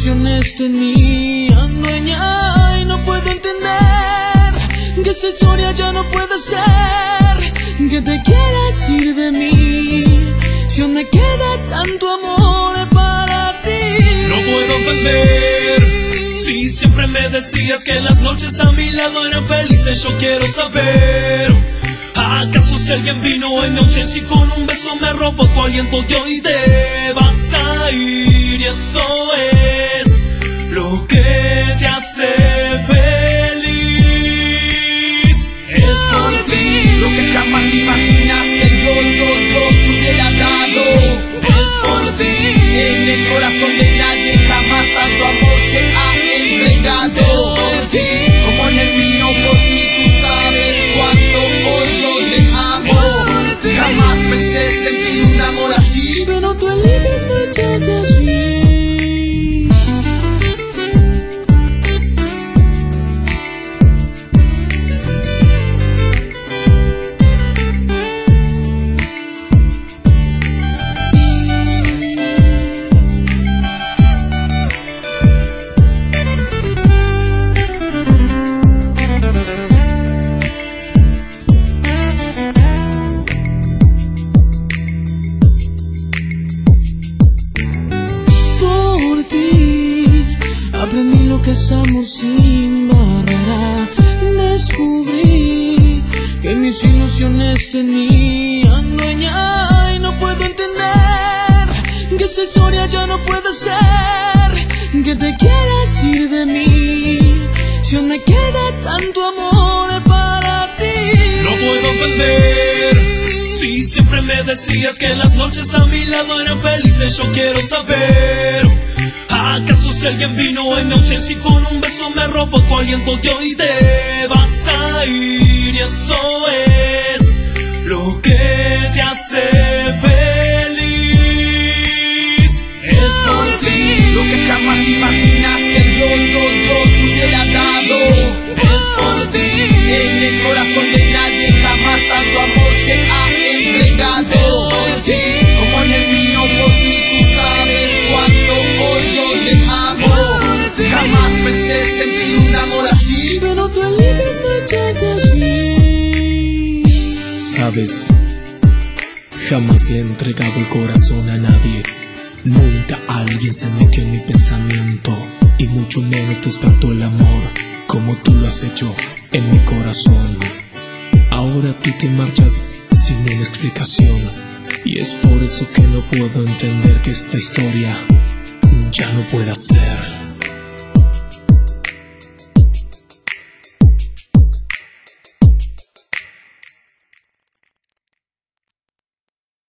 ilusiones tenían dueña y no puedo entender que esa historia ya no puede ser, que te quieras ir de mí si aún me queda tanto amor para ti. No puedo entender si siempre me decías que las noches a mi lado eran felices. Yo quiero saber, ¿acaso si alguien vino en mi ausencia y con un beso me robó tu aliento y hoy te vas a ir? Y eso es lo que te hace feliz. Es por ti lo que jamás imaginaste yo te hubiera dado. Es por ti En el corazón de nadie jamás tanto amor se ha entregado. Es por ti Como en el mío por ti, tú sabes cuánto hoy yo te amo. Jamás pensé sentir un amor así, pero tú eliges marcharte así. Aprendí lo que es amor sin barrera. Descubrí que mis ilusiones tenían dueña y no puedo entender que esa historia ya no puede ser, que te quieras ir de mí si aún me queda tanto amor para ti. No puedo entender si siempre me decías que las noches a mi lado eran felices. Yo quiero saber, ¿acaso si alguien vino en mi ausencia y con un beso me robó tu aliento y hoy te vas a ir? Y eso es lo que te hace feliz. Es por ti lo que jamás imaginaste yo te hubiera dado. Es por ti En el corazón de nadie jamás tanto amor se ha entregado. Es por ti Como en el mío por ti, tú sabes cuánto hoy yo te amo. Jamás pensé sentir un amor así, pero tú eliges marcharte así. Sabes, jamás le he entregado el corazón a nadie. Nunca alguien se metió en mi pensamiento, y mucho menos despertó el amor como tú lo has hecho en mi corazón. Ahora tú te marchas sin una explicación, y es por eso que no puedo entender que esta historia ya no pueda ser.